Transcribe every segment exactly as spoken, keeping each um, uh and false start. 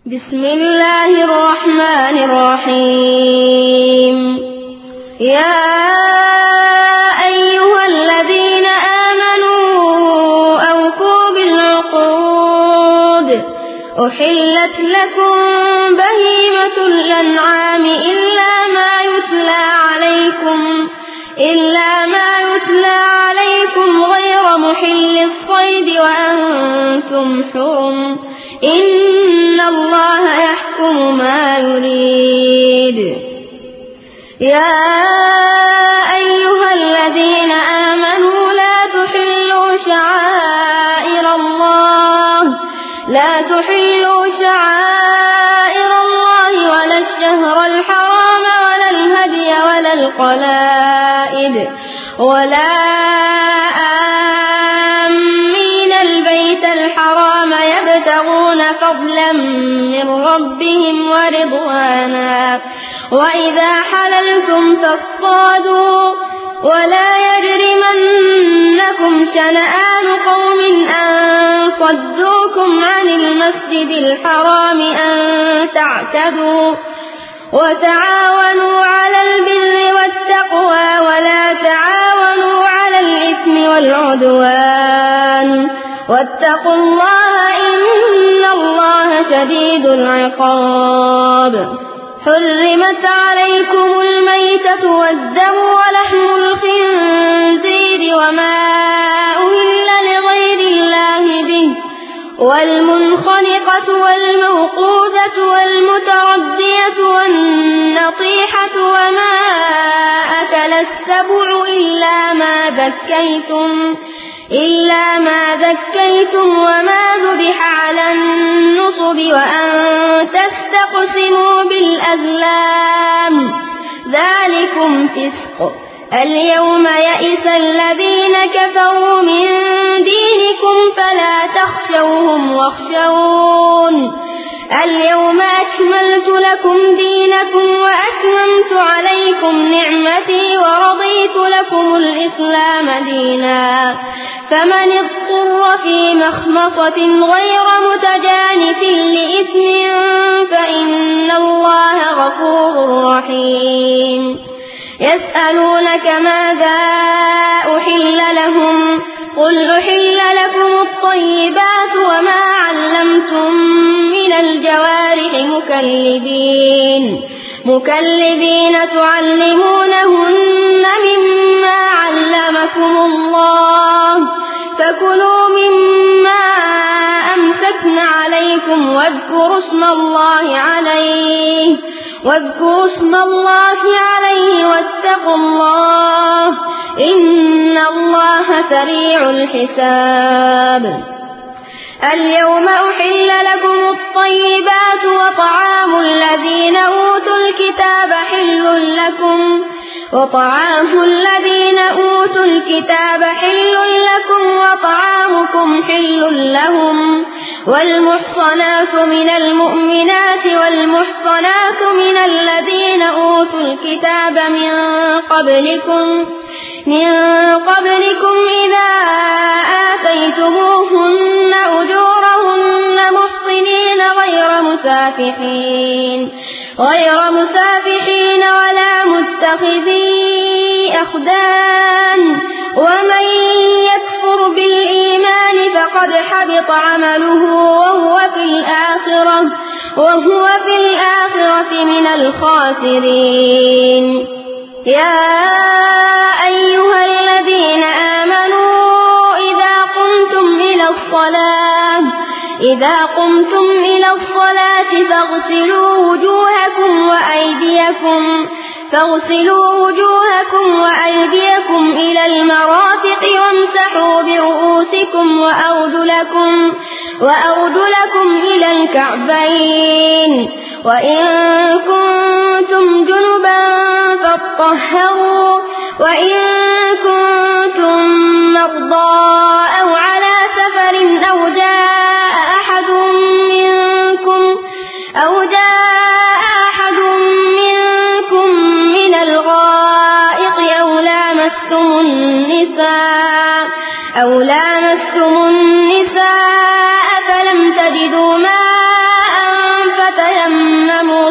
बिस्मिल्लाहिर्रहमानिर्रहीम। या अय्युहल्लज़ीना आमनू औफू बिल-उक़ूद उहिल्लत लकुम बहीमतुल अन्आमि इल्ला मा युत्ला अलैकुम इल्ला मा युत्ला अलैकुम ग़ैर मुहिल्लिस-सय्द व अंतुम हुरुम इन्नल्लाह यहकुमु मा युरीद। या अय्युहल्लज़ीना आमनू ला तुहिल्लू शआइरल्लाह ला तुहिल्लू शआइरल्लाह वलश-शहरल हराम वलल हदिय वलल क़लाइद वला आम्मीनल बैतल हराम यब्तगून फ़ज़लन मिन रब्बिहिम व रिضوانا وإذا حللتم فاصطادوا ولا يجرمنكم شنآن قوم أن صدوكم عن المسجد الحرام أن تعتدوا وتعاونوا على البر والتقوى ولا تعاونوا على الإثم والعدوان واتقوا الله إن الله شديد العقاب. حرمت عليكم الميتة والدم ولحم الخنزير وما أهل لغير الله به والمنخنقة والموقوذة والمتردية والنطيحة وما أكل السبع إلا ما ذكيتم إلا ما ذكيتم وما ذبح على النصب وأن تستقسموا بالأزلام ذلكم فسق. اليوم يئس الذين كفروا من دينكم فلا تخشوهم واخشون اليوم أكملت لكم دينكم وأتممت عليكم نعمتي ورضيت لكم الإسلام دينا فمن اضطر في مخمصة غير متجانف لإثم فإن الله غفور رحيم. يسألونك ماذا أحل لهم قل أحل لكم الطيبات وما علمتم من الجوارح مكلبين مكلبين تعلمونهن مما علمكم الله فكلوا مما أمسكن عليكم واذكروا اسم الله عليه واذكروا اسم الله عليه واتقوا الله إن الله سريع الحساب. اليوم أحل لكم الطيبات وطعام الذين أوتوا الكتاب حل لكم وطعام الذين أوتوا الكتاب حل لكم وطعامكم حل لهم والمحصنات من المؤمنات والمحصنات من الذين أوتوا الكتاب من قبلكم من قبلكم إذا آتيتموهن أجورهن محصنين غير مسافحين غير مسافحين ولا متخذي أخدان ومن يكفر بالإيمان فقد حبط عمله وهو في الآخرة وهو في الآخرة من الخاسرين. يا أيها الذين آمنوا إذا قمتم إلى الصلاة إذا قمتم إلى الصلاة فاغسلوا وجوهكم وأيديكم فاغسلوا وجوهكم وأيديكم إلى المرافق وامسحوا برؤوسكم وأرجلكم وأرجلكم إلى الكعبين وإن كنتم جنبا فاطهروا وإن كنتم مرضى أو على سفر أو جاء أحد منكم أو جاء أحد منكم من الغائط أو لامستم النساء أو لامستم النساء فلم تجدوا ماء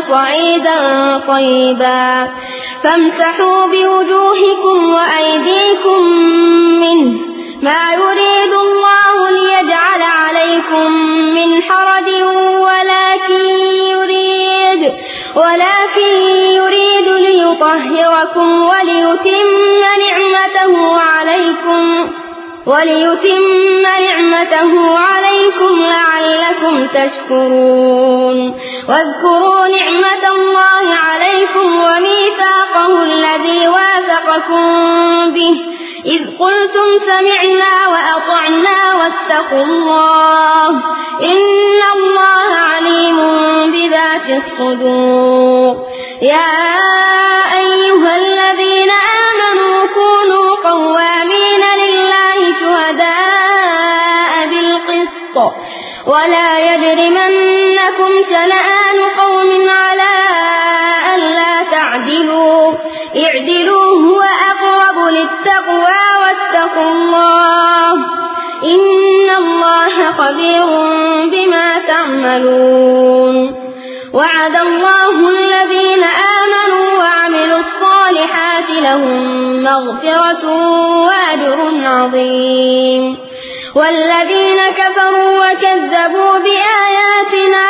صعيدا طيبا فامسحوا بوجوهكم وأيديكم منه ما يريد الله ليجعل عليكم من حرج ولكن يريد ولكن يريد ليطهركم وليتم نعمته عليكم وليتم نعمته عليكم لعلكم تشكرون واذكروا نعمة الله عليكم وميثاقه الذي واثقكم به إذ قلتم سمعنا وأطعنا واتقوا الله إن الله عليم بذات الصدور يا أيها الذين آمنوا كونوا قوامين لله شهداء بالقسط ولا يجرمنكم شنآن قوم على ألا تعدلوا اعدلوا هو أقرب للتقوى واتقوا الله إن الله خبير بما تعملون وعد الله الذين آمنوا وعملوا الصالحات لهم مغفرة وأجر عظيم والذين كفروا وكذبوا بآياتنا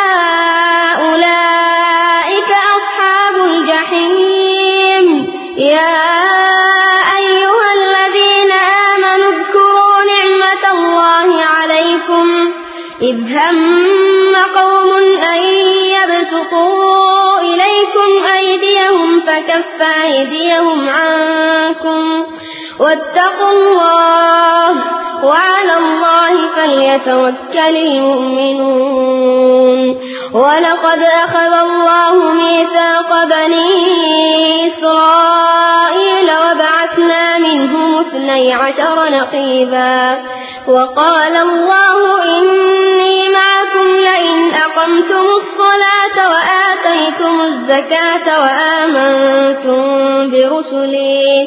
أولئك أصحاب الجحيم يا أيها الذين آمنوا اذكروا نعمة الله عليكم إذ هم قوم أن يبسطوا إليكم أيديهم فكف أيديهم عنكم واتقوا الله وعلى الله فليتوكل المؤمنون ولقد أخذ الله ميثاق بني إسرائيل وبعثنا منهم اثني عشر نقيبا وقال الله إني معكم لئن أقمتم الصلاة وآتيتم الزكاة وآمنتم برسلي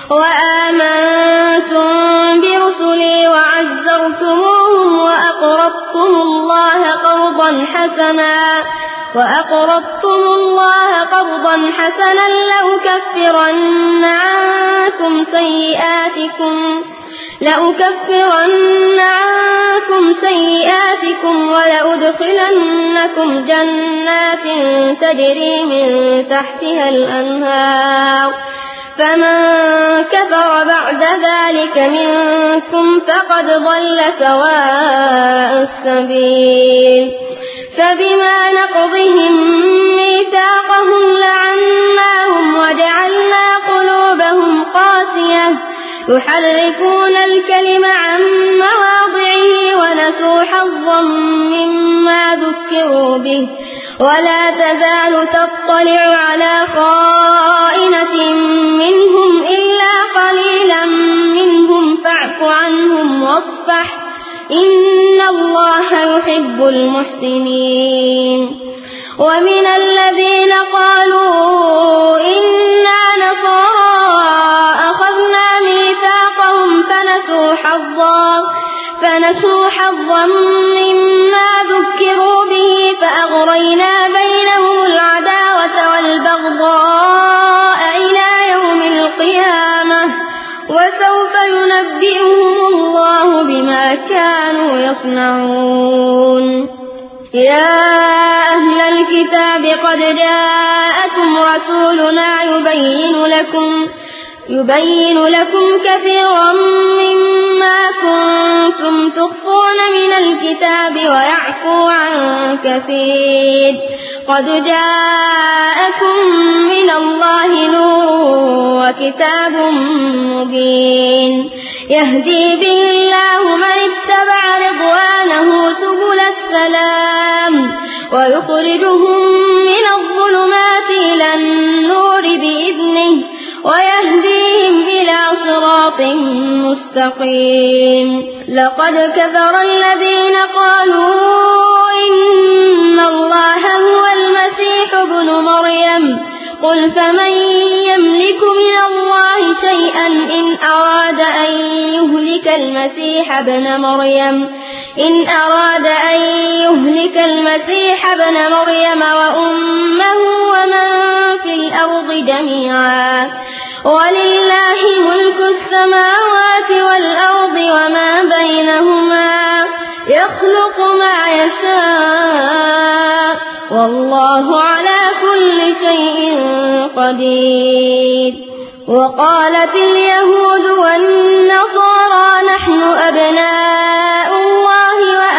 وآمنتم برسلي وعزرتموهم وأقرضتم الله قرضا حسنا وأقرضتم الله قرضا حسنا لأكفرن عنكم سيئاتكم لأكفرن عنكم سيئاتكم ولأدخلنكم جنات تجري من تحتها الأنهار فمن كفر بعد ذلك منكم فقد ضل سواء السبيل فبما نقضهم ميثاقهم لعناهم وجعلنا قلوبهم قاسية يحرفون الكلم عن مواضعه ونسوا حظا مما ذكروا به ولا تزال تطلع على خائنة منهم إلا قليلا منهم فاعف عنهم واصفح إن الله يحب المحسنين ومن الذين قالوا إنا نصارى أخذنا ميثاقهم فنسوا حظا فنسوا حظا مما ذكروا به فأغرينا بينهم العداوة والبغضاء إلى يوم القيامة وسوف ينبئهم الله بما كانوا يصنعون يا أهل الكتاب قد جاءكم رسولنا يبين لكم يبين لكم كثيرا مما كنتم تخفون من الكتاب ويعفو عن كثير قد جاءكم من الله نور وكتاب مبين يهدي به الله من اتبع رضوانه سبل السلام ويخرجهم من الظلمات إلى النور بإذنه ويهديهم إلى صراط مستقيم لقد كفر الذين قالوا إن الله هو المسيح ابن مريم قل فمن يملك من الله شيئا إن أراد أن يهلك المسيح ابن مريم إن أراد أن يهلك المسيح ابن مريم وأمه جميعا ولله ملك السماوات والأرض وما بينهما يخلق ما يشاء والله على كل شيء قدير. وقالت اليهود والنصارى نحن أبناء الله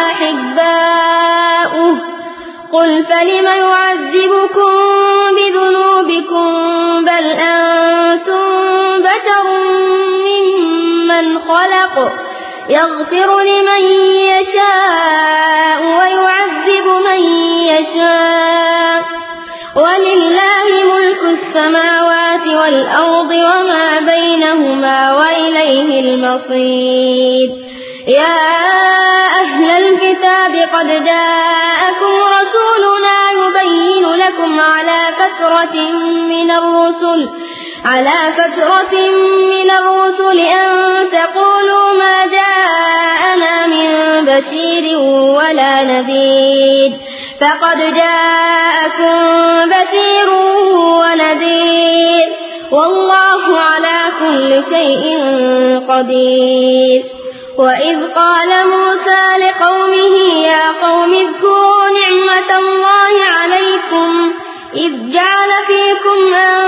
وأحباؤه قل فلم يعذبكم بذنوبكم بل أنتم بشر ممن خلق يغفر لمن يشاء ويعذب من يشاء ولله ملك السماوات والأرض وما بينهما وإليه المصير. يا أهل الكتاب قد جاءكم رسولنا يبين لكم على فترة من الرسل على فترة من الرسل أن تقولوا ما جاءنا من بشير ولا نذير فقد جاءكم بشير ونذير والله على كل شيء قدير. وإذ قال موسى لقومه يا قوم اذكروا نعمة الله عليكم إذ جعل فيكم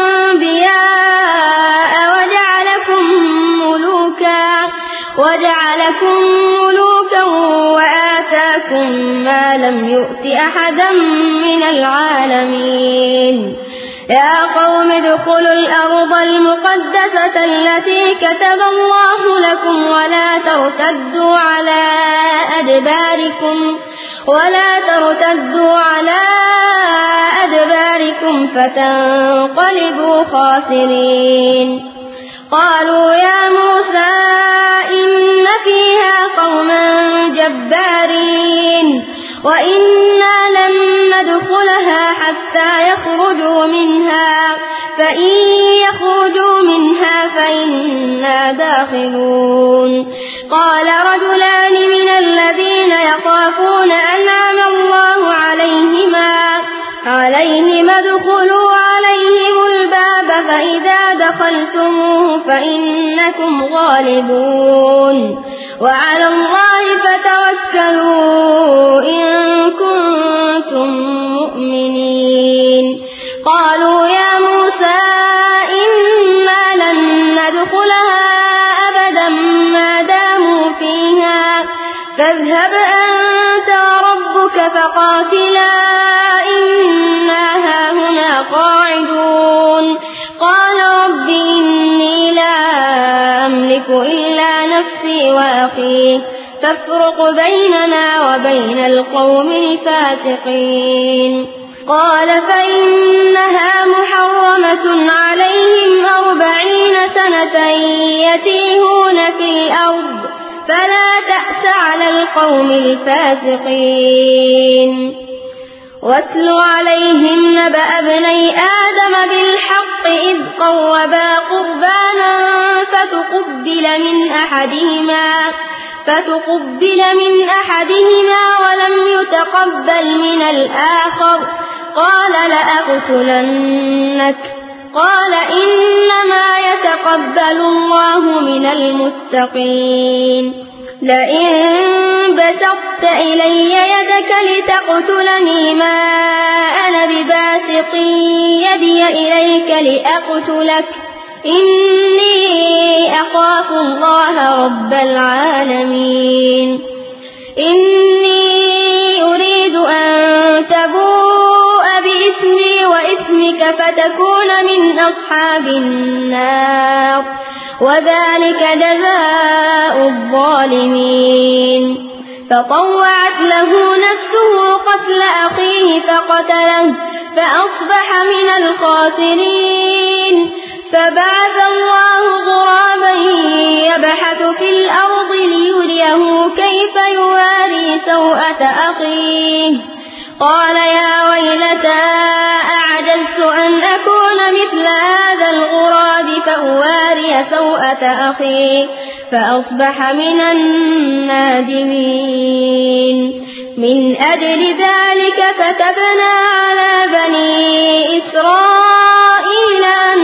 أنبياء وجعلكم ملوكا وجعلكم ملوكا وآتاكم ما لم يؤت أحدا من العالمين. يا قوم ادخلوا الأرض المقدسة التي كتب الله لكم ولا ترتدوا على أدباركم ولا ترتدوا على أدباركم فتنقلبوا خاسرين. قالوا يا موسى إن فيها قوما جبارين وإنا لن ندخلها حتى يخرجوا منها فإن يخرجوا منها فإنا داخلون. قال رجلان من الذين يخافون أنعم الله عليهما عليهم ادخلوا عليهم الباب فإذا دخلتموه فإنكم غالبون وعلى الله فتوكلوا إن كنتم مؤمنين. قالوا يا موسى إنا لن ندخلها أبدا ما داموا فيها فاذهب أنت وربك فقاتلا إنا هاهنا قاعدون. قال رب إني لا أملك إلا نفسي وأخي فافرق بيننا وبين القوم الفاسقين. قال فإنها محرمة عليهم أربعين سنة يتيهون في الأرض فلا تأس على القوم الفاسقين. واتل عليهم نبأ ابني آدم بالحق إذ قربا قربانا فتقبل من أحدهما فتقبل من أحدهما ولم يتقبل من الآخر قال لأقتلنك قال إنما يتقبل الله من المتقين. لئن بسطت إلي يدك لتقتلني ما أنا بباسط يدي إليك لأقتلك إني أخاف الله رب العالمين. إني أريد أن تبوء بإثمي وإثمك فتكون من أصحاب النار وذلك جزاء الظالمين. فطوعت له نفسه قتل أخيه فقتله فأصبح من الخاسرين. فبعث الله غرابا يبحث في الأرض ليريه كيف يواري سوءة أخيه قال يا ويلتى أعجزت أن أكون مثل هذا الغراب فأواري سوءة أخي فأصبح من النادمين. من أجل ذلك كتبنا على بني إسرائيل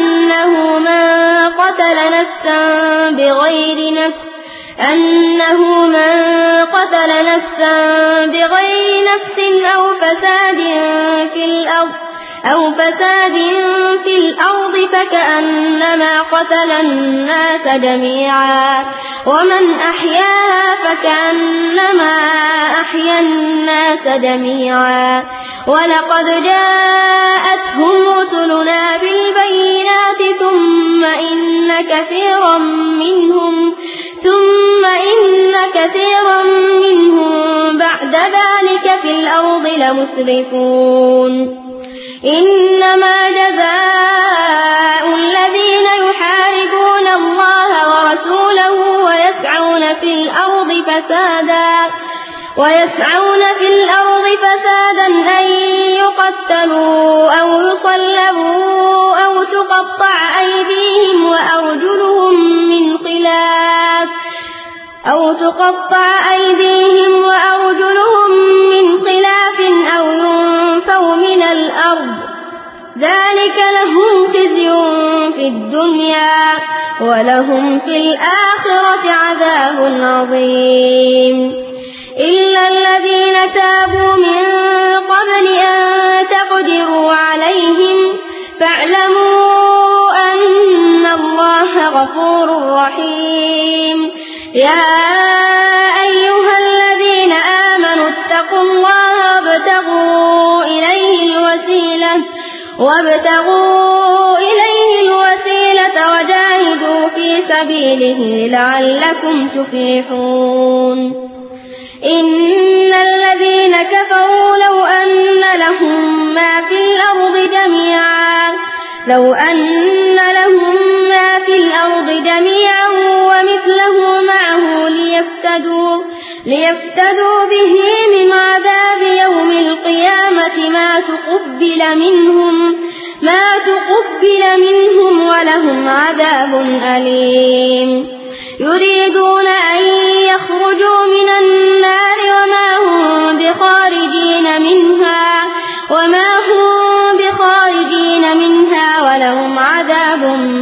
نفسا بغير نفس أو فساد في الأرض أو فساد في الأرض فكأنما قتل الناس جميعا ومن أحياها فكأنما أحيا الناس جميعا ولقد جاءتهم رسلنا بالبينات ثم إن كثيرا منهم ثم إن كثيرا منهم بعد ذلك في الأرض لمسرفون إنما جزاء الذين يحاربون الله ورسوله ويسعون في الأرض فسادا ويسعون في الأرض فسادا أن يقتلوا أو يصلبوا أو تقطع أيديهم وأرجلهم من خلاف أو تقطع أيديهم وأرجلهم من خلاف أو ينفوا من الأرض ذلك لهم خزي في الدنيا ولهم في الآخرة عذاب عظيم إلا الذين تابوا من قبل أن تقدروا عليهم فاعلموا أن الله غفور رحيم يا أيها الذين آمنوا اتقوا الله وابتغوا إليه الوسيلة وابتغوا إليه الوسيلة وجاهدوا في سبيله لعلكم تفلحون إن الذين كفروا لو أن لهم ما في الأرض جميعا لو أن لهم ما في الأرض جميعا ومثله معه ليفتدوا ليفتدوا به من عذاب يوم القيامة ما تقبل منهم ما تقبل منهم ولهم عذاب أليم يريدون أن يخرجوا من النار وما هم بخارجين منها وما هم بخارجين منها ولهم عذاب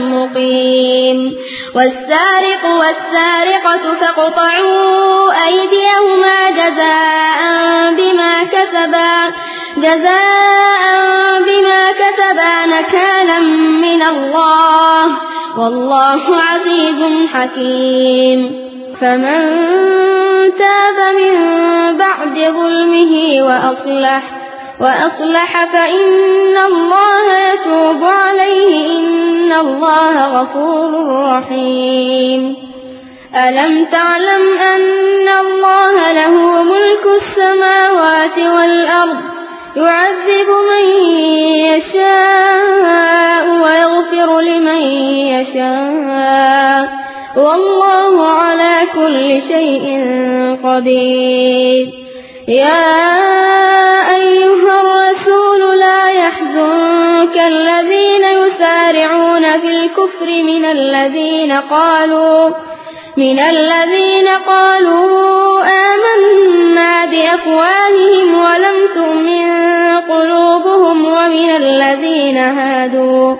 مقيم والسارق والسارقة فاقطعوا أيديهما جزاء بما كسبا جزاء بما كسبا نكالا من الله والله عزيز حكيم فمن تاب من بعد ظلمه وأصلح وأصلح فإن الله يتوب عليه إن الله غفور رحيم ألم تعلم أن الله له ملك السماوات والأرض يعذب من يشاء ويغفر لمن يشاء والله على كل شيء قدير يا أيها الرسول لا يحزنك الذين يسارعون في الكفر من الذين قالوا من الذين قالوا آمنا بأفواههم ولم تؤمن قلوبهم ومن الذين هادوا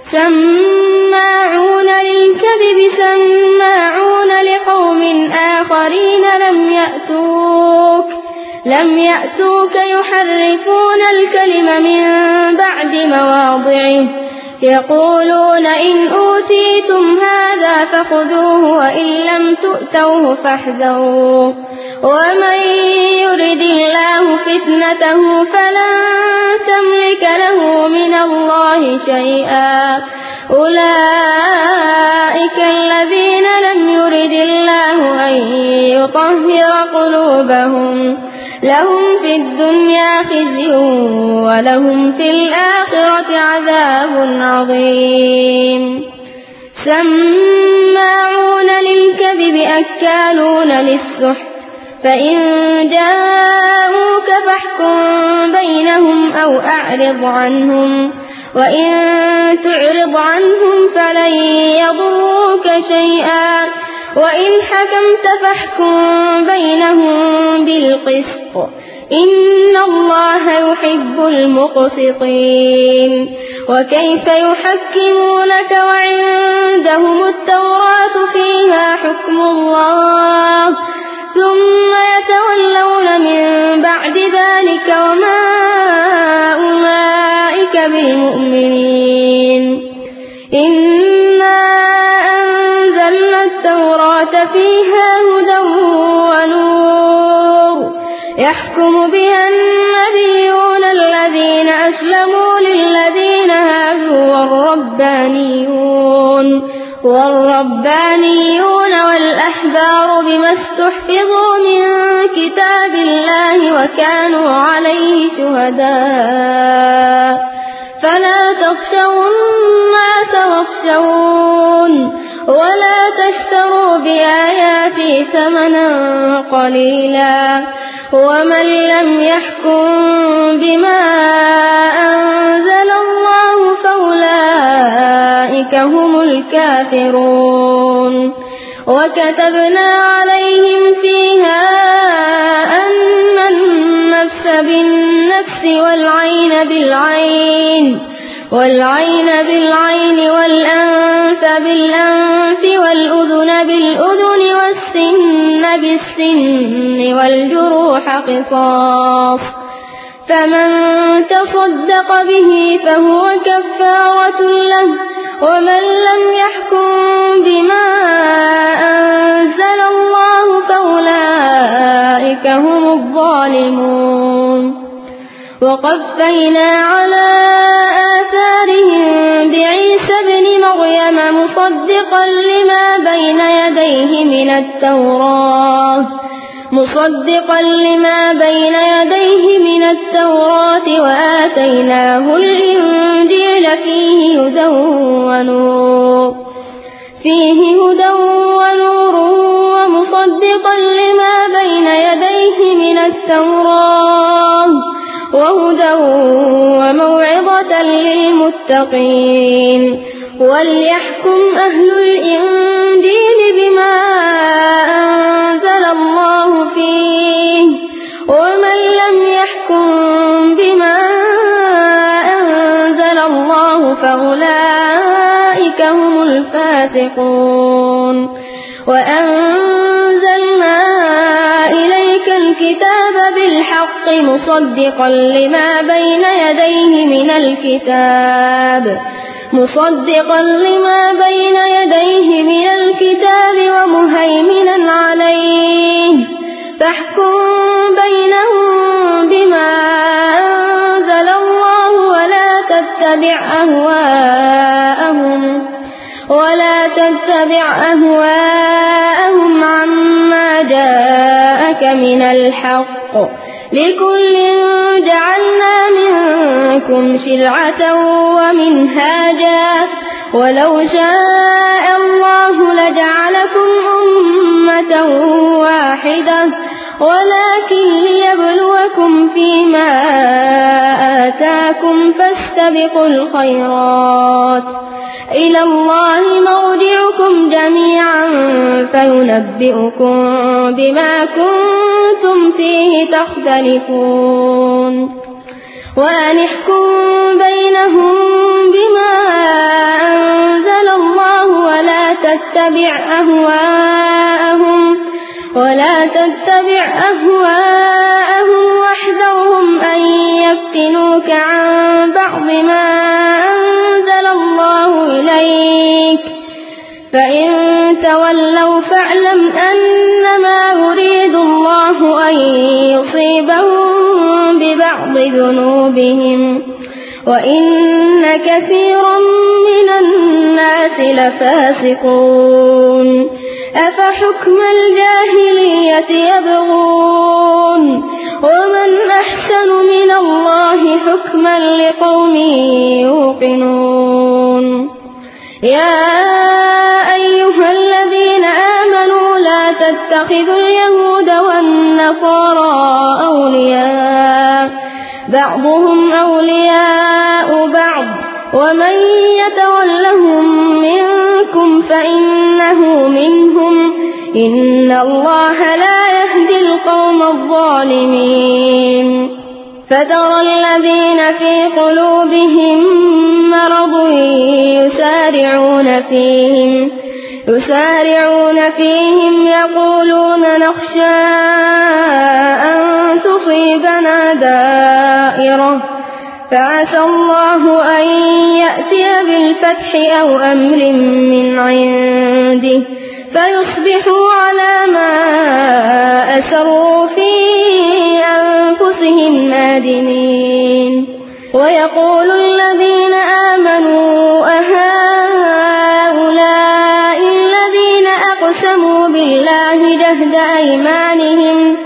سماعون للكذب سماعون لقوم آخرين لم يأتوك لم يأتوك يحرفون الكلم من بعد مواضعه يقولون إن أوتيتم هذا فخذوه وإن لم تؤتوه فاحذروا ومن يرد الله فتنته فلن تملك له من الله شيئا أولئك الذين لم يرد الله أن يطهر قلوبهم لهم في الدنيا خزي ولهم في الآخرة عذاب عظيم سماعون للكذب أكالون للسحت فإن جاءوك فاحكم بينهم أو أعرض عنهم وإن تعرض عنهم فلن يضروك شيئا وإن حكمت فاحكم بينهم بالقسط إن الله يحب المقسطين وكيف يحكمونك وعندهم التوراة فيها حكم الله ثم يتولون من بعد ذلك وما أولئك بالمؤمنين. إنا أنزلنا التوراة فيها هدى ونور يحكم بها النبيون الذين أسلموا للذين هادوا والربانيون والربانيون والأحبار بما استحفظوا من كتاب الله وكانوا عليه شهداء فلا تخشوا الناس واخشون ولا تشتروا بآياتي ثمنا قليلا ومن لم يحكم بما أنزل الله فأولئك هم الكافرون. وكتبنا عليهم فيها أن النفس بالنفس والعين بالعين والعين بالعين والأنف بالأنف والأذن بالأذن والسن بالسن والجروح قصاص فمن تصدق به فهو كفارة له ومن لم يحكم بما أنزل الله فأولئك هم الظالمون. وقفينا على آثارهم بعيسى ابن مريم مصدقا لما بين يديه من التوراة مصدقا لما بين يديه من التوراة وآتيناه الإنجيل فيه هدى ونور فيه هدى ونور ومصدقا لما بين يديه من التوراة وهدى وموعظة للمتقين. وليحكم أهل الإنجيل بما أنزل الله فيه ومن لم يحكم بما أنزل الله فأولئك هم الفاسقون. وأنزلنا إليك الكتاب بالحق مصدقا لما بين يديه من الكتاب مصدقا لما بين يديه من الكتاب ومهيمنا عليه فاحكم بينهم بما أنزل الله ولا تتبع أهواءهم ولا تتبع أهواءهم عما جاءك من الحق لكل جعلنا منكم شرعة ومنهاجا ولو شاء الله لجعلكم أمة واحدة ولكن ليبلوكم فيما آتاكم فاستبقوا الخيرات إلى الله مرجعكم جميعا فينبئكم بما كنتم فيه تختلفون. وأن احكم بينهم بما أنزل الله ولا تتبع أهواءهم ولا تتبع أهواءهم واحذرهم أن يفتنوك عن بعض ما أنزل الله إليك فإن تولوا فاعلم أنما يريد الله أن يصيبهم ببعض ذنوبهم وإن كثيرا من الناس لفاسقون. أفحكم الجاهلية يبغون ومن أحسن من الله حكما لقوم يوقنون. يا أيها الذين آمنوا لا تتخذوا اليهود والنصارى أولياء بعضهم أولياء بعض ومن يتولهم منكم فإنه منهم إن الله لا يهدي القوم الظالمين. فترى الذين في قلوبهم مرض يسارعون فيهم يسارعون فيهم يقولون نخشى أن تصيبنا دائرة فعسى الله أن يأتي بالفتح أو أمر من عنده فيصبحوا على ما أسروا في أنفسهم نادمين ويقول الذين آمنوا أهؤلاء الذين أقسموا بالله جهد أيمانهم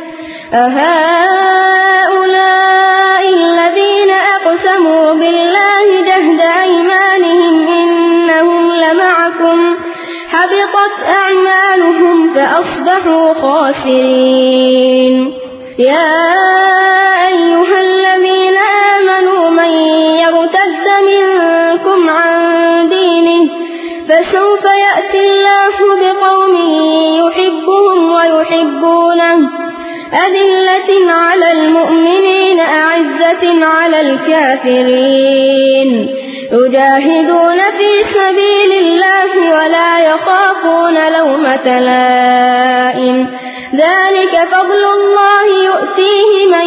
أهؤلاء الذين أقسموا بالله جهد أيمانهم إنهم لمعكم حبطت أعمالهم فأصبحوا خاسرين يا أيها الذين آمنوا من يرتد منكم عن دينه فسوف يأتي الله بقوم يحبهم ويحبونه أذلة على المؤمنين أعزة على الكافرين يجاهدون في سبيل الله ولا يخافون لومة لائم ذلك فضل الله يؤتيه من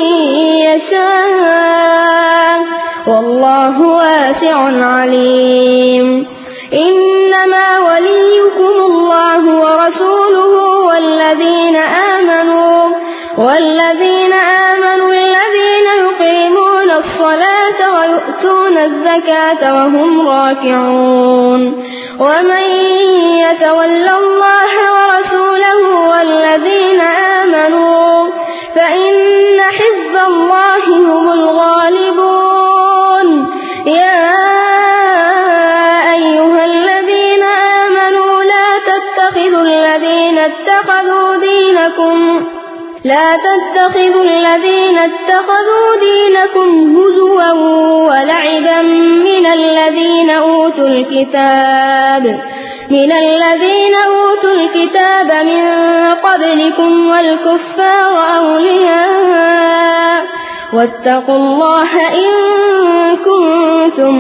يشاء والله واسع عليم إنما وليكم الله ورسوله والذين آمنوا والذين آمنوا الذين يقيمون الصلاة ويؤتون الزكاة وهم راكعون ومن يتول الله ورسوله والذين آمنوا فإن حزب الله هم الغالبون يا أيها الذين آمنوا لا تتخذوا الذين اتخذوا دينكم لا تتخذوا الذين اتخذوا دينكم هزوا ولعبا من الذين أوتوا الكتاب من الذين أوتوا الكتاب من قبلكم والكفار أولياء واتقوا الله إن كنتم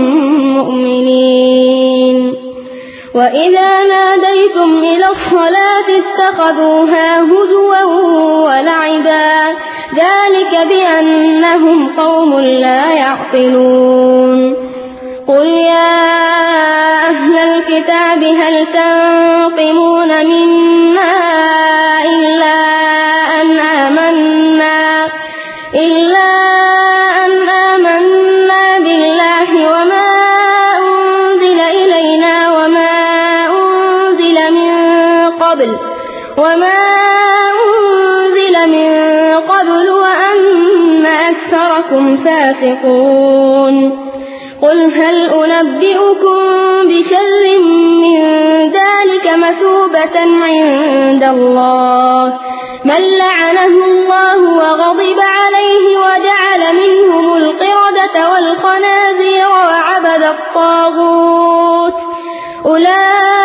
مؤمنين وإذا ناديتم إلى الصلاة اتخذوها هزوا ولعبا ذلك بأنهم قوم لا يعقلون قل يا أهل الكتاب هل تنقمون منا إلا أن آمنا إلا أن آمنا بالله وما أنزل إلينا وما أنزل من قبل وما أنزل من قبل وأن أكثركم فاسقون قل هل أنبئكم بشر من ذلك مثوبة عند الله من لعنه الله وغضب عليه وجعل منهم القردة والخنازير وعبد الطاغوت أولئك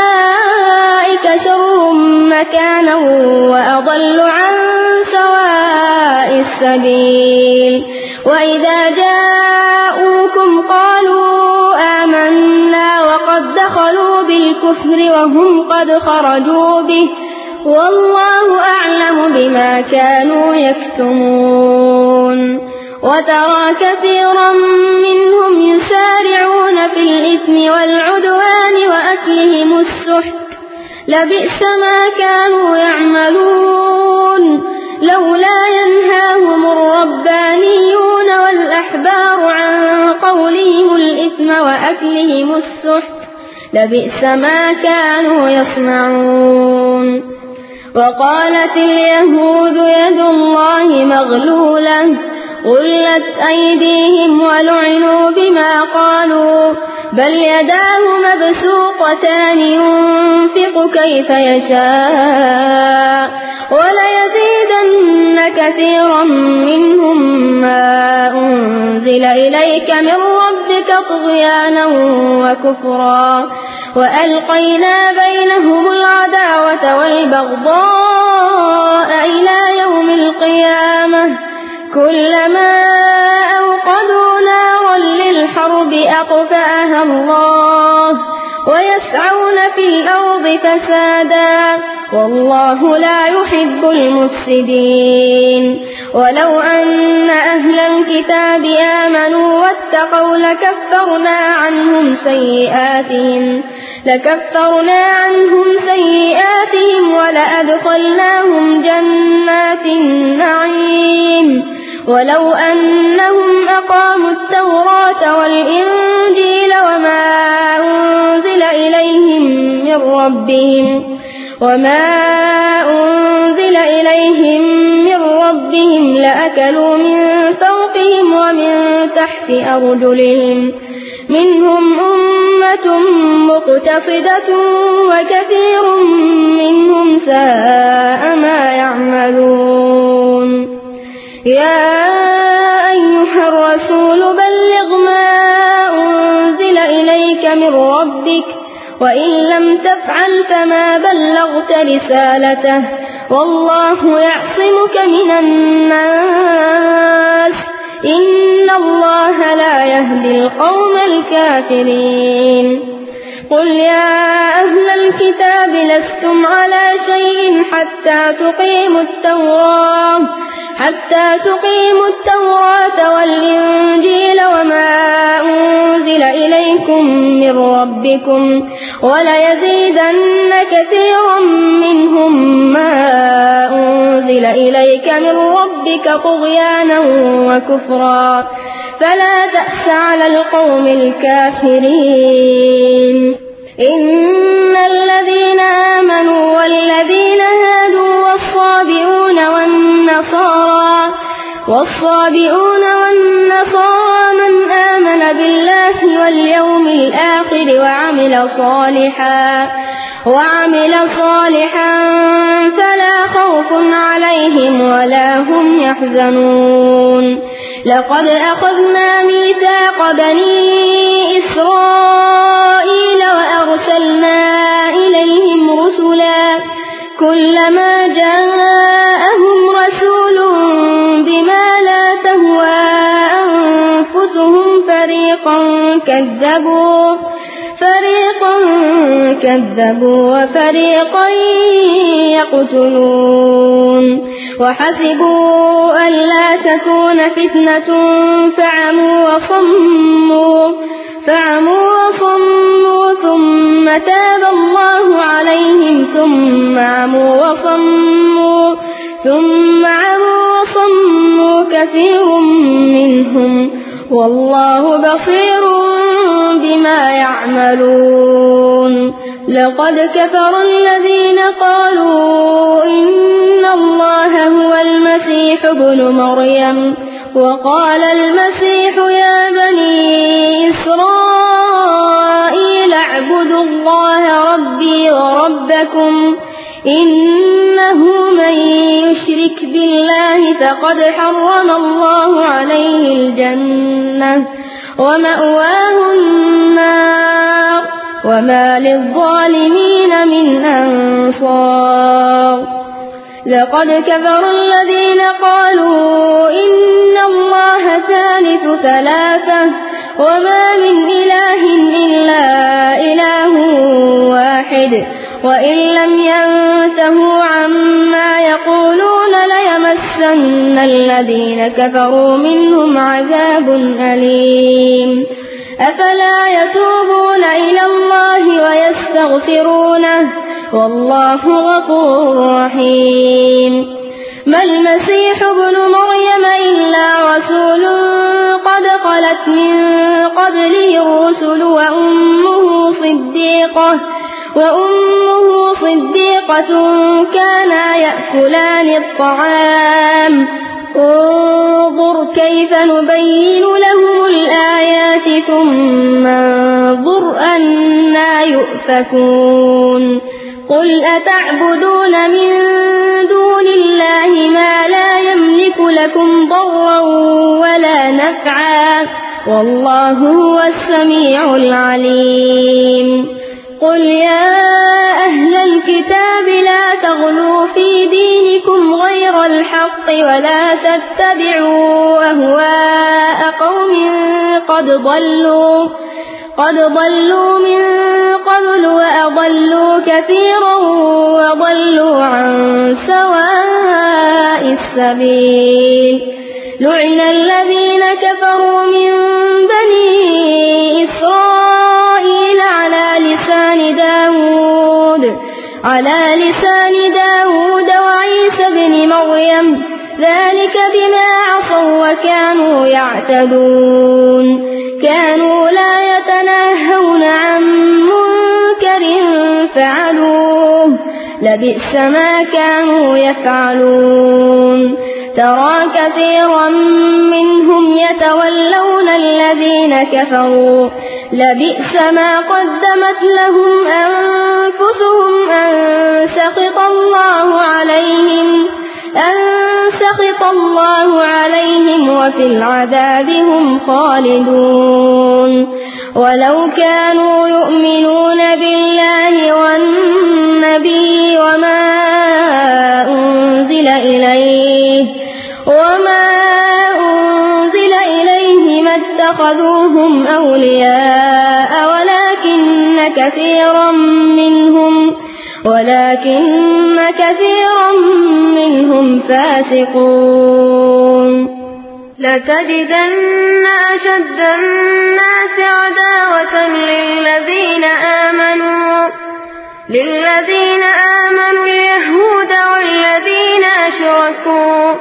شر مكانا وأضل عن سواء السبيل وإذا جاءوكم قالوا آمنا وقد دخلوا بالكفر وهم قد خرجوا به والله أعلم بما كانوا يكتمون وترى كثيرا منهم يسارعون في الإثم والعدوان وأكلهم السحت لبئس ما كانوا يعملون لولا ينهاهم الربانيون والأحبار عن قولهم الإثم وأكلهم السحت لبئس ما كانوا يصنعون وقالت اليهود يد الله مغلولة غلت أيديهم ولعنوا بما قالوا بل يداه مبسوطتان ينفق كيف يشاء وليزيدن كثيرا منهم ما أنزل إليك من ربك طغيانا وكفرا وألقينا بينهم العداوة والبغضاء إلى يوم القيامة كلما أوقدوا نارا للحرب أطفأها الله ويسعون في الأرض فسادا والله لا يحب المفسدين ولو أن أهل الكتاب آمنوا واتقوا لكفرنا عنهم سيئاتهم لكفرنا عنهم سيئاتهم ولأدخلناهم جنات النعيم ولو أنهم أقاموا التوراة والإنجيل وما أنزل إليهم من ربهم وما أنزل إليهم من ربهم لأكلوا من فوقهم ومن تحت أرجلهم منهم أمة مقتصدة وكثير منهم ساء ما يعملون يا أيها الرسول بلغ ما أنزل إليك من ربك وإن لم تفعل فما بلغت رسالته والله يعصمك من الناس إن الله لا يهدي القوم الكافرين قل يا أهل الكتاب لستم على شيء حتى تقيموا التوراة حتى تقيموا التوراة والإنجيل وما أنزل إليكم من ربكم وليزيدن كثيرا منهم ما أنزل إليك من ربك طغيانا وكفرا فلا تأس على القوم الكافرين إن الذين آمنوا والذين هادوا والصابئون والنصارى والصابئون والنصارى من آمن بالله واليوم الآخر وعمل صالحا وعمل صالحا فلا خوف عليهم ولا هم يحزنون لقد أخذنا ميثاق بني إسرائيل وأرسلنا إليهم رسلا كلما جاءهم رسول بما لا تهوى أنفسهم فريقا كذبوا فريقا كذبوا وفريقا يقتلون وحسبوا ألا تكون فتنة فعموا وصموا فعموا وصموا ثم تاب الله عليهم ثم عموا وصموا ثم عموا وصموا كثير منهم والله بصير بما يعملون لقد كفر الذين قالوا إن الله هو المسيح ابن مريم وقال المسيح يا بني إسرائيل اعبدوا الله ربي وربكم إنه من يشرك بالله فقد حرم الله عليه الجنة ومأواه النار وما للظالمين من أنصار لقد كفر الذين قالوا إن الله ثالث ثلاثة وما من إله إلا إله واحد وإن لم ينتهوا عما يقولون ليمسن الذين كفروا منهم عذاب أليم أفلا يتوبون إلى الله ويستغفرونه والله غفور رحيم ما المسيح ابن مريم إلا رسول قد خلت من قبله الرسل وأمه صديقة وأمه صديقة كانا يأكلان الطعام انظر كيف نبين لهم الآيات ثم انظر أنا يؤفكون قل أتعبدون من دون الله ما لا يملك لكم ضرا ولا نفعا والله هو السميع العليم قل يا أهل الكتاب لا تغلوا في دينكم غير الحق ولا تتبعوا أهواء قوم قد ضلوا قد ضلوا من قبل وأضلوا كثيرا وضلوا عن سواء السبيل لعن الذين كفروا من بني إسرائيل على لسان داود على لسان داود وعيسى بن مريم ذلك بما عصوا وكانوا يعتدون كانوا لا يتناهون عن منكر فعلوه لبئس ما كانوا يفعلون ترى كثيرا منهم يتولون الذين كفروا لبئس ما قدمت لهم أنفسهم أن سخط الله عليهم أن سخط الله عليهم وفي العذاب هم خالدون ولو كانوا يؤمنون بالله والنبي وما أنزل إليه وما أنزل إليه ما اتخذوهم أولياء ولكن كثيرا منهم ولكن كثيرا منهم فاسقون لتجدن أشد الناس عداوة للذين آمنوا للذين آمنوا اليهود والذين أشركوا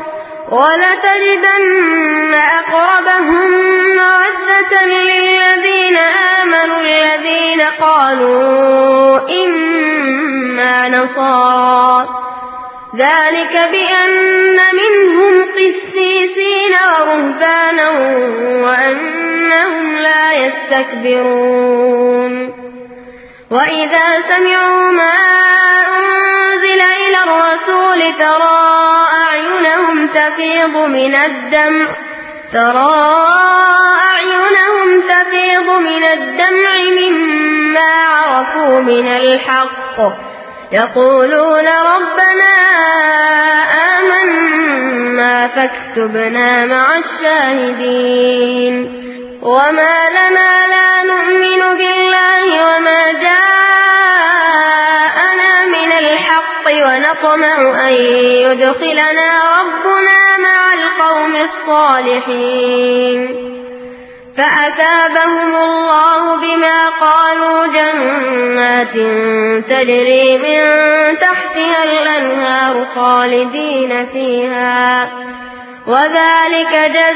ولتجدن أقربهم مودة للذين آمنوا الذين قالوا إنا نصارى ذلك بأن منهم قسيسين ورهبانا وأنهم لا يستكبرون وإذا سمعوا ما أنزل إلى الرسول ترى أعينهم تفيض من الدمع ترى أعينهم تفيض من الدمع مما عرفوا من الحق يقولون ربنا آمنا فاكتبنا مع الشاهدين وما لنا لا نؤمن بالله وما جاءنا من الحق ونطمع أن يدخلنا ربنا مع القوم الصالحين فأثابهم الله بما قالوا جنات تجري من تحتها الأنهار خالدين فيها وذلك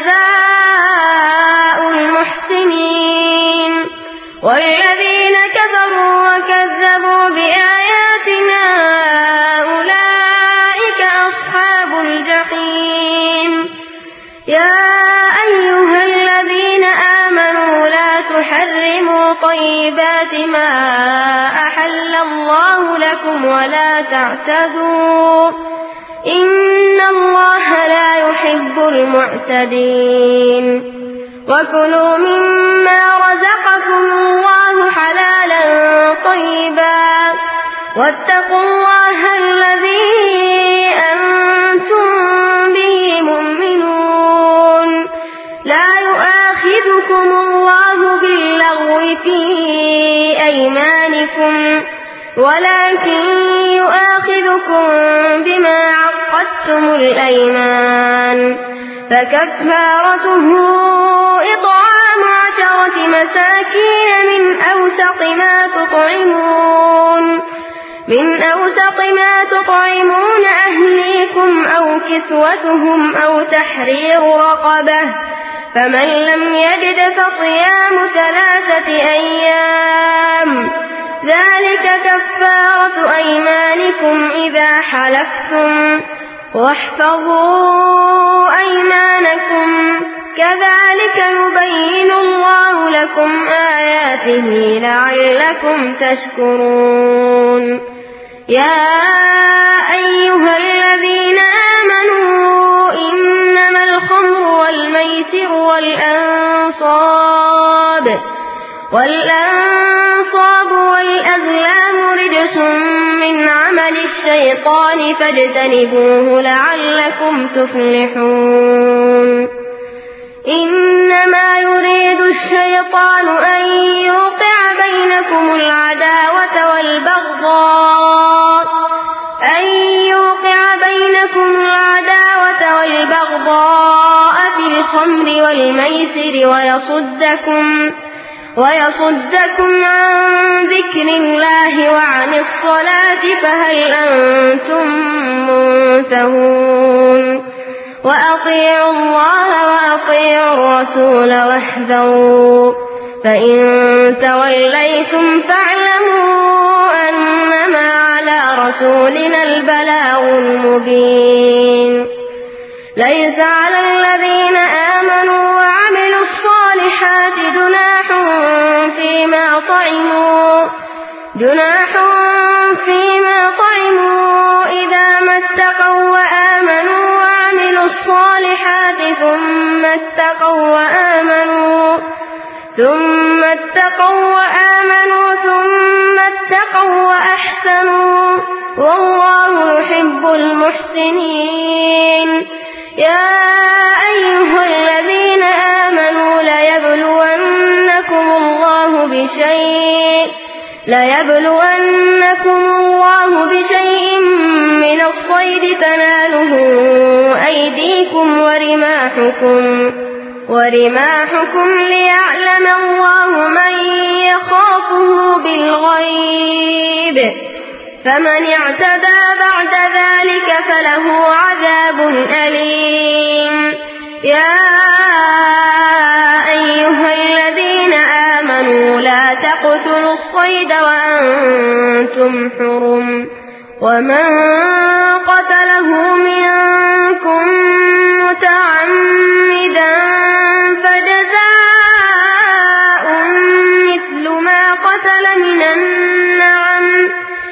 جزاء المحسنين والذين كفروا وكذبوا بآياتنا أولئك أصحاب الجحيم يا أيها الذين آمنوا لا تحرموا طيبات ما أحل الله لكم ولا تعتدوا إن الله لا يحب المعتدين وكلوا مما رزقكم الله حلالا طيبا واتقوا الله الذي أنتم به مؤمنون لا يؤاخذكم الله باللغو في أيمانكم ولكن يؤاخذكم بما عقدتم الأيمان فكفارته إطعام عشرة مساكين من أوسط ما تطعمون من أوسط ما تطعمون أهليكم أو كسوتهم أو تحرير رقبة فمن لم يجد فصيام ثلاثة أيام ذلك كفارة أيمانكم إذا حلفتم واحفظوا أيمانكم كذلك يبين الله لكم آياته لعلكم تشكرون يا أيها الذين آمنوا إنما الخمر والميسر والأنصاب والأنصاب والأزلام رجس من عمل الشيطان فاجتنبوه لعلكم تفلحون إنما يريد الشيطان أن يوقع بينكم العداوة الميسر ويصدكم ويصدكم عن ذكر الله وعن الصلاة فهل أنتم منتهون وأطيعوا الله وأطيعوا الرسول واحذروا فإن توليتم فاعلموا أنما على رسولنا البلاغ المبين. ليس على الذين آمنوا وعملوا الصالحات جناح فيما طعموا جناح فيما طعموا إذا ما اتقوا وآمنوا وعملوا الصالحات ثم اتقوا وآمنوا ثم اتقوا وآمنوا ثم اتقوا وأحسنوا والله يحب المحسنين. يا أيها الذين آمنوا ليبلونكم الله بشيء ليبلونكم الله بشيء من الصيد تناله أيديكم ورماحكم ورماحكم ليعلم الله من يخافه بالغيب فمن اعتدى بعد ذلك فله عذاب أليم. يا أيها الذين آمنوا لا تقتلوا الصيد وأنتم حرم ومن قتله منكم متعمدا فجزاء مثل ما قتل من النعم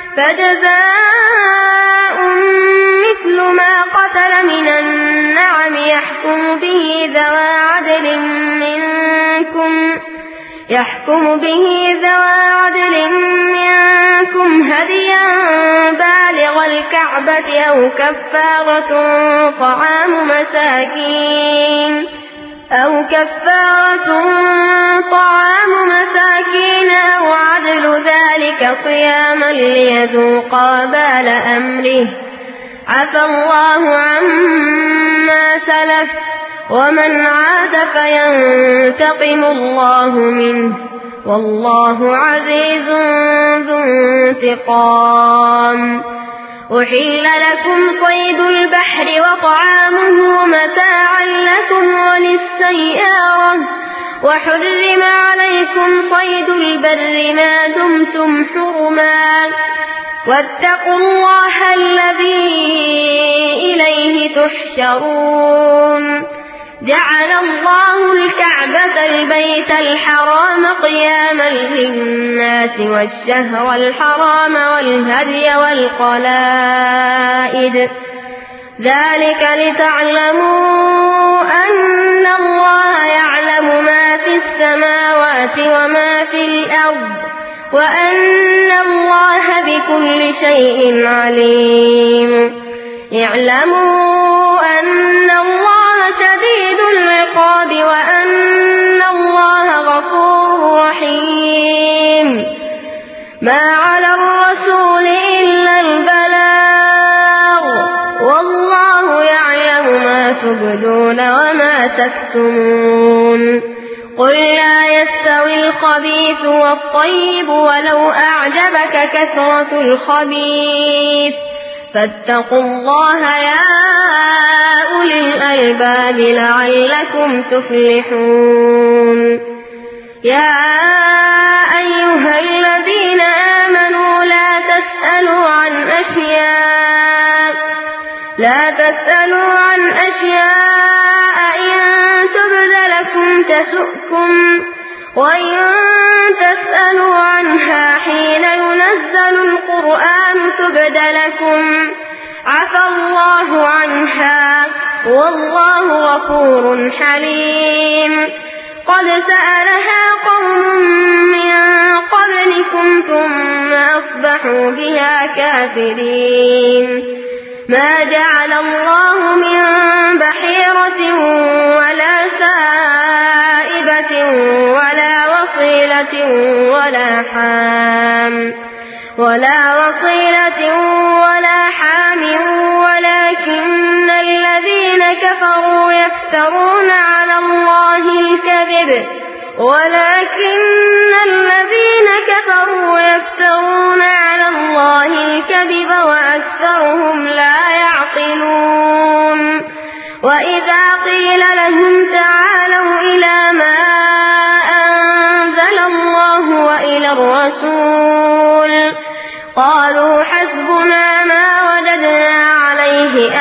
فجزاء مثل ما قتل من النعم يحكم به ذوى عدل منكم يحكم به ذوى عدل منكم هديا بالغ الكعبة أو كفارة طعام مساكين أو كفارة طعام مساكين أو عدل ذلك صياما ليذوقا بال أمره عفى الله عما سلف ومن عاد فينتقم الله منه والله عزيز ذو انتقام. أحل لكم صيد البحر وطعامه متاعا لكم وللسيارة وحرم عليكم صيد البر ما دمتم حرما واتقوا الله الذي إليه تحشرون. جعل الله الكعبة البيت الحرام قياما للناس والشهر الحرام والهدي والقلائد ذلك لتعلموا أن الله يعلم ما في السماوات وما في الأرض وأن الله بكل شيء عليم. اعلموا أن الله شديد العقاب وأن الله غفور رحيم. ما على الرسول إلا البلاغ والله يعلم ما تبدون وما تكتمون. قل لا يستوي الخبيث والطيب ولو أعجبك كثرة الخبيث فاتقوا الله يا أولي الألباب لعلكم تفلحون. يا أيها الذين آمنوا لا تسألوا عن أشياء لا تسألوا عن أشياء إن تبد لكم تسؤكم وإن تسألوا عنها حين ينزل القرآن تبد لكم عفى الله عنها والله غفور حليم. قد سألها قوم من قبلكم ثم أصبحوا بها كافرين. ما جعل الله من بحيرة ولا سائبة ولا وصيلة ولا حام ولا وصيلة ولا حام ولكن الذين كفروا يفترون على الله الكذب ولكن الذين كفروا يفترون على الله الكذب وأكثرهم لا يعقلون وإذا قيل لهم تعالوا إلى ما أنزل الله وإلى الرسول قالوا حسبنا ما وجدنا عليه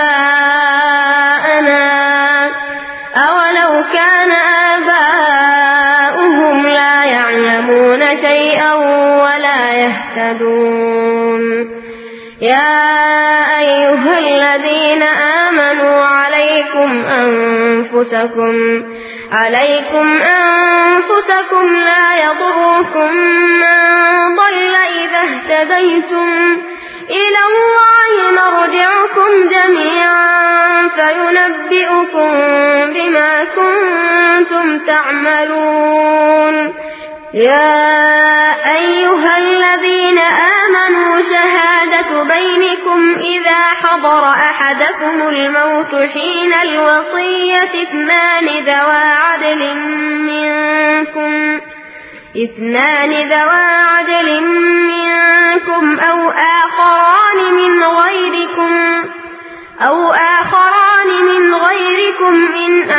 آباءنا أولو كان آباؤهم لا يعلمون شيئا ولا يهتدون يا أيها الذين آمنوا عليكم أنفسكم عليكم أنفسكم لا يضركم من ضل إذا اهتديتم إلى الله مرجعكم جميعا فينبئكم بما كنتم تعملون يا أيها الذين آمنوا شهادة بينكم إذا حضر أحدكم الموت حين الوصية اثنان ذوى عدل منكم اثنان ذوى عدل منكم أو آخران من غيركم أو آخران من غيركم إن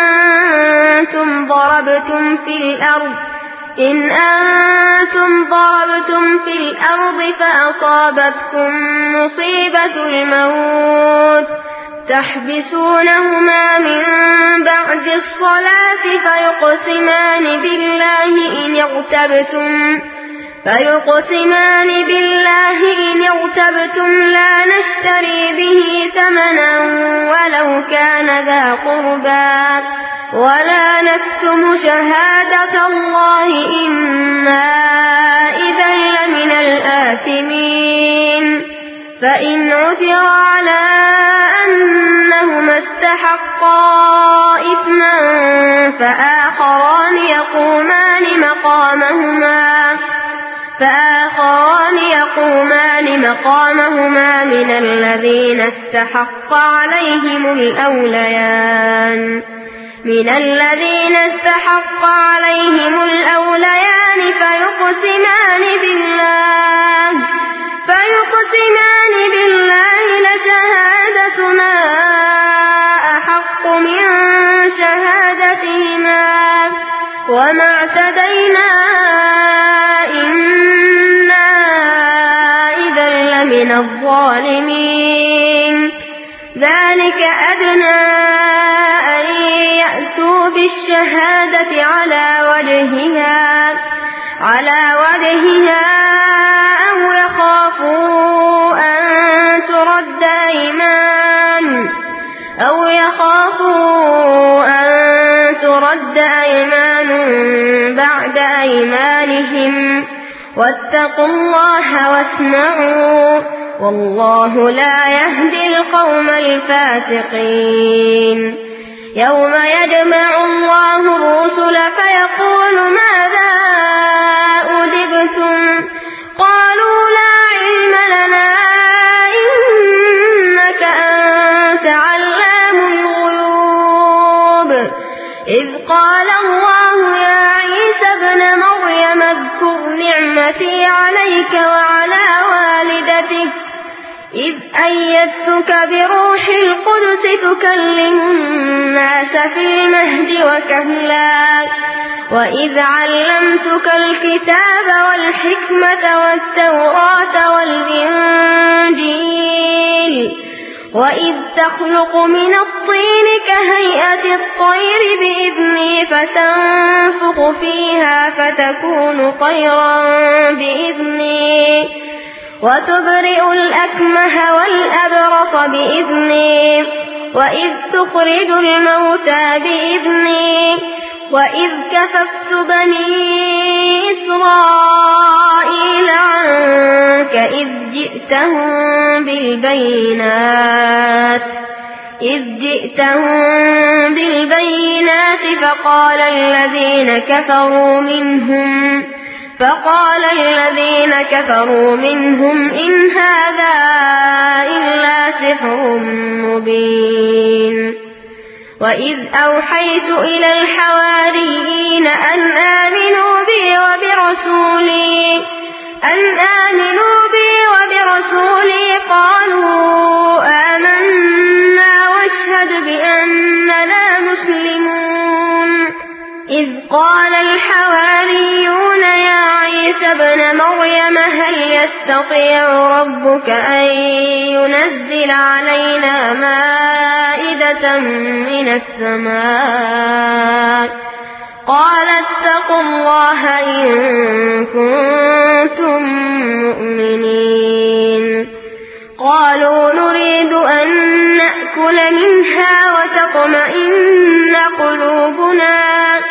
أنتم ضربتم في الأرض إن أنتم ضربتم في الأرض فأصابتكم مصيبة الموت تحبسونهما من بعد الصلاة فيقسمان بالله إن ارتبتم فيقسمان بالله إن ارتبتم لا نشتري به ثمنا ولو كان ذا قربى ولا نكتم شهادة الله إنا إذا لمن الآثمين فإن عثر على أنهما استحقا إثما فآخران يقومان مقامهما فآخران يقومان مقامهما من الذين استحق عليهم الأوليان من الذين استحق عليهم الأوليان فيقسمان بالله فيقسمان بالله لشهادتنا أحق من شهادتهما وما اعتدينا إنا إذا لمن الظالمين ذلك أدنى أن يأتوا بالشهادة على وجهها على وجهها أو يخافوا أن ترد أيمان أو يخافوا أن ترد أيمان بعد أيمانهم واتقوا الله واسمعوا والله لا يهدي القوم الفاسقين يوم يجمع الله الرسل فيقول ماذا أجبتم قالوا لا علم لنا إنك أنت علام الغيوب إذ قال الله يا عيسى ابن مريم اذكر نعمتي عليك وعلى والدتك إذ أيدتك بروح القدس تكلم الناس في المهد وكهلا وإذ علمتك الكتاب والحكمة والتوراة والإنجيل وإذ تخلق من الطين كهيئة الطير بإذني فتنفخ فيها فتكون طيرا بإذني وتبرئ الأكمه والأبرص بإذني وإذ تخرج الموتى بإذني وإذ كففت بني إسرائيل عنك إذ جئتهم بالبينات إذ جئتهم بالبينات فقال الذين كفروا منهم فقال الذين كفروا منهم إن هذا إلا سحر مبين وإذ أوحيت إلى الحواريين أن آمنوا بي وبرسولي أن آمنوا بي وبرسولي قالوا آمنا واشهد بأننا مسلمون إذ قال الحواريون يا عيسى ابن مريم هل يستطيع ربك أن ينزل علينا مائدة من السماء قال اتقوا الله إن كنتم مؤمنين قالوا نريد أن نأكل منها وتطمئن قلوبنا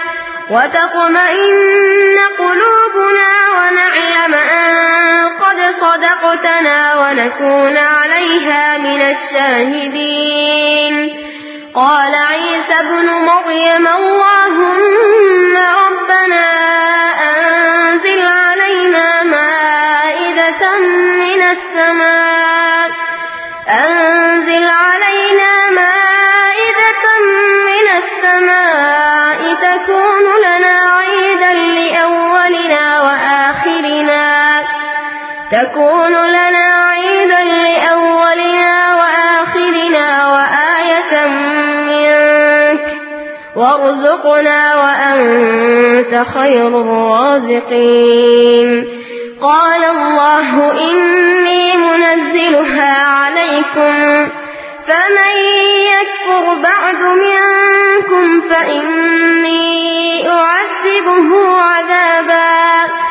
وتطمئن قلوبنا ونعلم أن قد صدقتنا ونكون عليها من الشاهدين قال عيسى ابن مريم اللهم ربنا أنزل علينا مائدة من السماء أنزل علينا مائدة من السماء تكون لنا عيدا لأولنا وآخرنا تكون لنا عيدا لأولنا وآخرنا وآية منك وارزقنا وأنت خير الرازقين قال الله إني منزلها عليكم فمن يكفر بعد منكم فإني أعذبه عذابا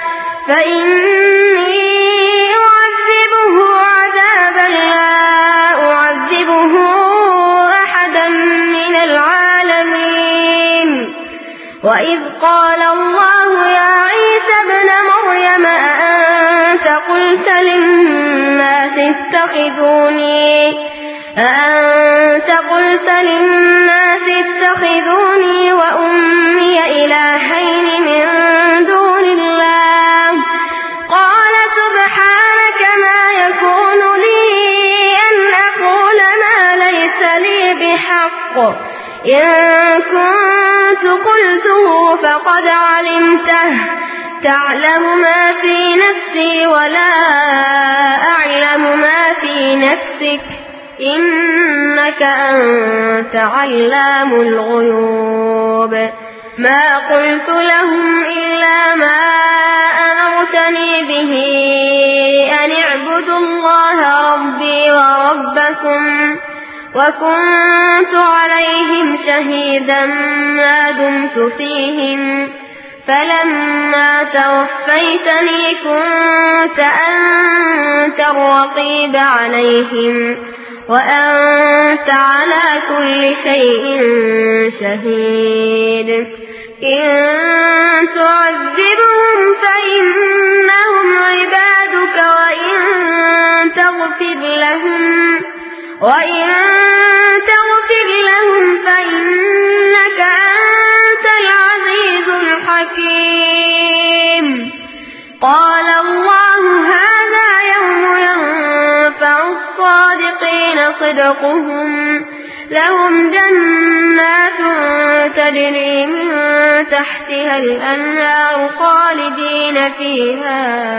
فإني أعذبه عذابا لا أعذبه أحدا من العالمين وإذ قال الله يا عيسى ابن مريم أأنت قلت للناس اتخذوني أأنت قلت للناس اتخذوني وأمي إلهين من دون الله قال سبحانك ما يكون لي أن أقول ما ليس لي بحق إن كنت قلته فقد علمته تعلم ما في نفسي ولا أعلم ما في نفسك إنك أنت علام الغيوب ما قلت لهم إلا ما أمرتني به أن اعبدوا الله ربي وربكم وكنت عليهم شهيدا ما دمت فيهم فلما توفيتني كنت أنت الرقيب عليهم وأنت على كل شيء شهيد إن تعذبهم فإنهم عبادك وإن تغفر لهم وإن تغفر لهم فإنك أنت العزيز الحكيم قال الله هذا يوم ينفع الصادقين صدقهم لهم جنات تجري من تحتها الأنهار خالدين فيها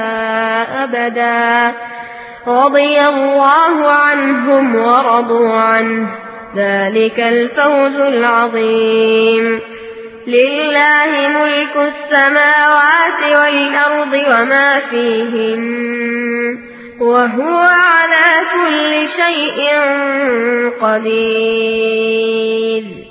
أبدا رضي الله عنهم ورضوا عنه ذلك الفوز العظيم لله ملك السماوات والأرض وما فيهن وهو على كل شيء قدير.